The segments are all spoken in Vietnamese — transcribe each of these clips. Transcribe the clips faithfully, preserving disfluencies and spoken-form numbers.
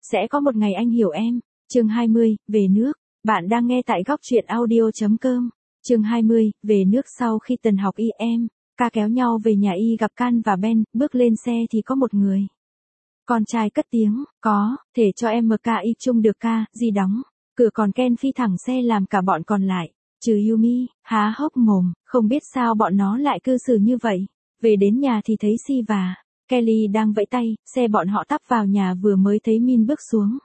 Sẽ có một ngày anh hiểu em. Chương hai mươi, về nước. Bạn đang nghe tại góc truyện audio chấm com. Chương hai mươi, về nước. Sau khi Tần học y em, ca kéo nhau về nhà y gặp Can và Ben, bước lên xe thì có một người. Con trai cất tiếng, có, thể cho em em ca y chung được ca, gì đóng. Cửa còn Ken phi thẳng xe làm cả bọn còn lại, trừ Yumi, há hốc mồm, không biết sao bọn nó lại cư xử như vậy. Về đến nhà thì thấy Si và Kelly đang vẫy tay, xe bọn họ tắp vào nhà vừa mới thấy Min bước xuống.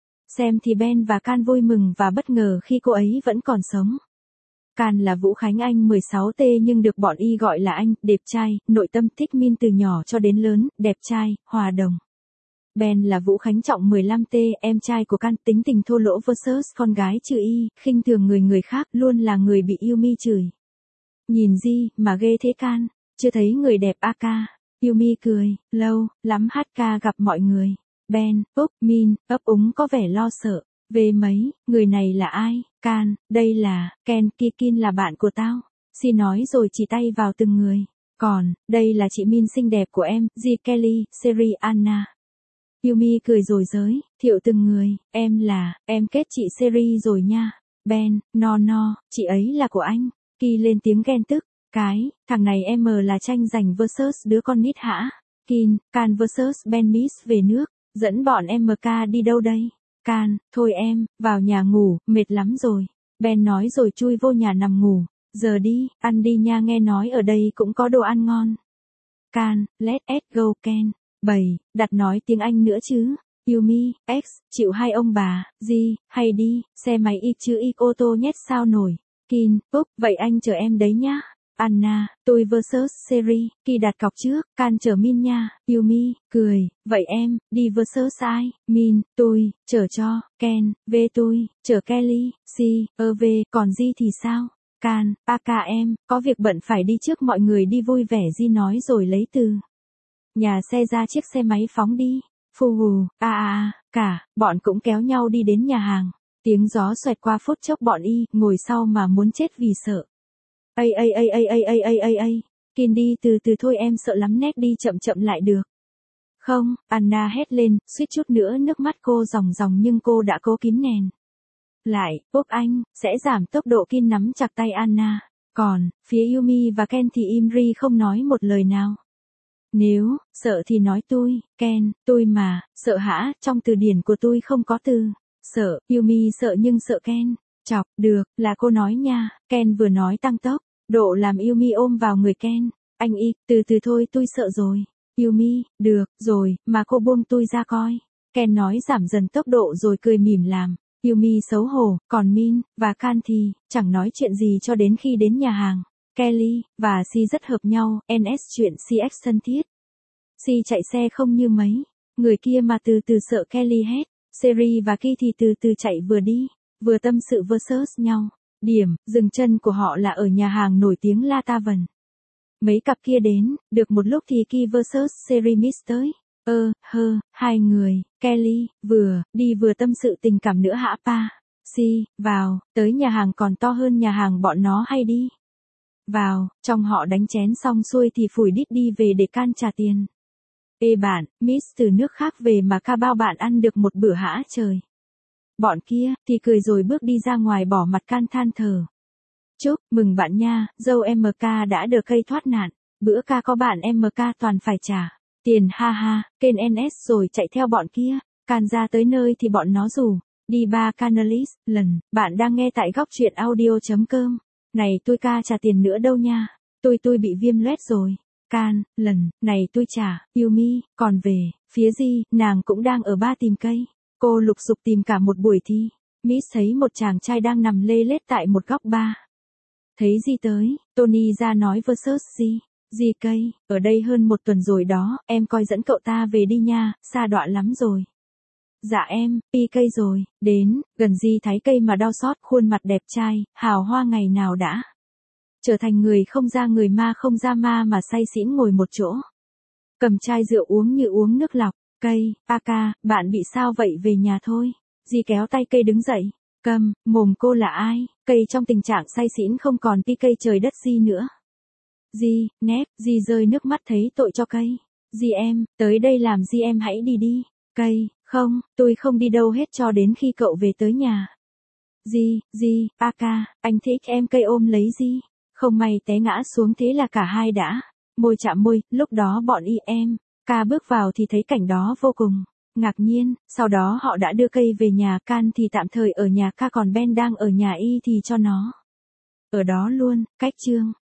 Xem thì Ben và Can vui mừng và bất ngờ khi cô ấy vẫn còn sống. Can là Vũ Khánh Anh mười sáu T nhưng được bọn y gọi là anh, đẹp trai, nội tâm thích Min từ nhỏ cho đến lớn, đẹp trai, hòa đồng. Ben là Vũ Khánh Trọng mười lăm T, em trai của Can, tính tình thô lỗ versus con gái trừ y, khinh thường người người khác, luôn là người bị Yumi chửi. Nhìn gì mà ghê thế Can, chưa thấy người đẹp a ca. Yumi cười, lâu lắm hát ca gặp mọi người. Ben, Úc, Min, ấp úng có vẻ lo sợ. Về mấy, người này là ai? Can, đây là, Ken, Kikin là bạn của tao. Si nói rồi chỉ tay vào từng người. Còn, đây là chị Min xinh đẹp của em, G. Kelly, Seri, Anna. Yumi cười rồi giới thiệu từng người, em là, em kết chị Seri rồi nha. Ben, no no, chị ấy là của anh. Ki lên tiếng ghen tức, cái, thằng này em là tranh giành versus đứa con nít hả? Kin, Can versus Ben Miss về nước, dẫn bọn em ca đi đâu đây? Can, thôi em, vào nhà ngủ, mệt lắm rồi. Ben nói rồi chui vô nhà nằm ngủ, giờ đi, ăn đi nha nghe nói ở đây cũng có đồ ăn ngon. Can, let's go Ken. Bảy, đặt nói tiếng Anh nữa chứ. Yumi, X, chịu hai ông bà, gì, hay đi, xe máy y chứ y ô tô nhét sao nổi. Kin, Úc, vậy anh chờ em đấy nhá. Anna, tôi versus Seri, Ki đặt cọc trước, Can chờ Min nha. Yumi, cười, vậy em, đi versus ai? Min, tôi, chờ cho, Ken, về tôi, chờ Kelly, Si, ơ về, còn Di thì sao? Can, a ca em, có việc bận phải đi trước mọi người đi vui vẻ Di nói rồi lấy từ nhà xe ra chiếc xe máy phóng đi. Phù hù, a a a, cả, bọn cũng kéo nhau đi đến nhà hàng. Tiếng gió xoẹt qua phút chốc bọn y, ngồi sau mà muốn chết vì sợ. Ây ây ây ây ây ây ây ây ây, Kin đi từ từ thôi em sợ lắm nét đi chậm chậm lại được. Không, Anna hét lên, suýt chút nữa nước mắt cô ròng ròng nhưng cô đã cố kìm nén lại. Úc anh, sẽ giảm tốc độ. Kin nắm chặt tay Anna. Còn, phía Yumi và Ken thì im ri không nói một lời nào. Nếu, sợ thì nói tôi, Ken, tôi mà, sợ hả, trong từ điển của tôi không có từ sợ. Yumi sợ nhưng sợ Ken. Chọc, được, là cô nói nha. Ken vừa nói tăng tốc độ làm Yumi ôm vào người Ken. Anh y, từ từ thôi tôi sợ rồi. Yumi, được, rồi, mà cô buông tôi ra coi. Ken nói giảm dần tốc độ rồi cười mỉm làm. Yumi xấu hổ, còn Min và Can thì chẳng nói chuyện gì cho đến khi đến nhà hàng. Kelly và Si rất hợp nhau, en ét chuyện xê ích thân thiết. Si chạy xe không như mấy người kia mà từ từ sợ Kelly hét. Seri và Ki thì từ từ chạy vừa đi, vừa tâm sự versus nhau. Điểm dừng chân của họ là ở nhà hàng nổi tiếng La Tavern. Mấy cặp kia đến, được một lúc thì Ki versus Seri miss tới. Ơ, hơ, hai người, Kelly, vừa, đi vừa tâm sự tình cảm nữa hả pa? Si, vào, tới nhà hàng còn to hơn nhà hàng bọn nó hay đi. Vào, trong họ đánh chén xong xuôi thì phủi đít đi về để Can trả tiền. Ê bạn, Miss từ nước khác về mà ca bao bạn ăn được một bữa hả trời. Bọn kia, thì cười rồi bước đi ra ngoài bỏ mặt Can than thở. Chúc mừng bạn nha, dâu em ca đã được cây thoát nạn. Bữa ca có bạn em ca toàn phải trả tiền ha ha, kênh en ét rồi chạy theo bọn kia. Can ra tới nơi thì bọn nó rủ đi ba Canalis, lần, bạn đang nghe tại góc truyện audio chấm com. Này tôi ca trả tiền nữa đâu nha. Tôi tôi bị viêm loét rồi. Can, lần, này tôi trả. Yumi, còn về, phía Di, nàng cũng đang ở ba tìm cây. Cô lục sục tìm cả một buổi thì Miss thấy một chàng trai đang nằm lê lết tại một góc bar. Thấy Di tới, Tony ra nói versus Di. Di cây, ở đây hơn một tuần rồi đó, em coi dẫn cậu ta về đi nha, xa đọa lắm rồi. Dạ em, pi cây rồi, đến, gần Di thấy cây mà đau xót, khuôn mặt đẹp trai, hào hoa ngày nào đã trở thành người không ra người ma không ra ma mà say xỉn ngồi một chỗ. Cầm chai rượu uống như uống nước lọc. Cây, a ca, bạn bị sao vậy về nhà thôi. Di kéo tay cây đứng dậy. Cầm, mồm cô là ai? Cây trong tình trạng say xỉn không còn pi cây trời đất Di nữa. Di, nép, Di rơi nước mắt thấy tội cho cây. Di em, tới đây làm Di em hãy đi đi. Cây, Không, tôi không đi đâu hết cho đến khi cậu về tới nhà. Gì, gì, a ca, anh thích em cây ôm lấy gì? Không may té ngã xuống thế là cả hai đã môi chạm môi, lúc đó bọn y em, ca bước vào thì thấy cảnh đó vô cùng ngạc nhiên, sau đó họ đã đưa cây về nhà, Can thì tạm thời ở nhà ca còn Ben đang ở nhà y thì cho nó ở đó luôn, cách chương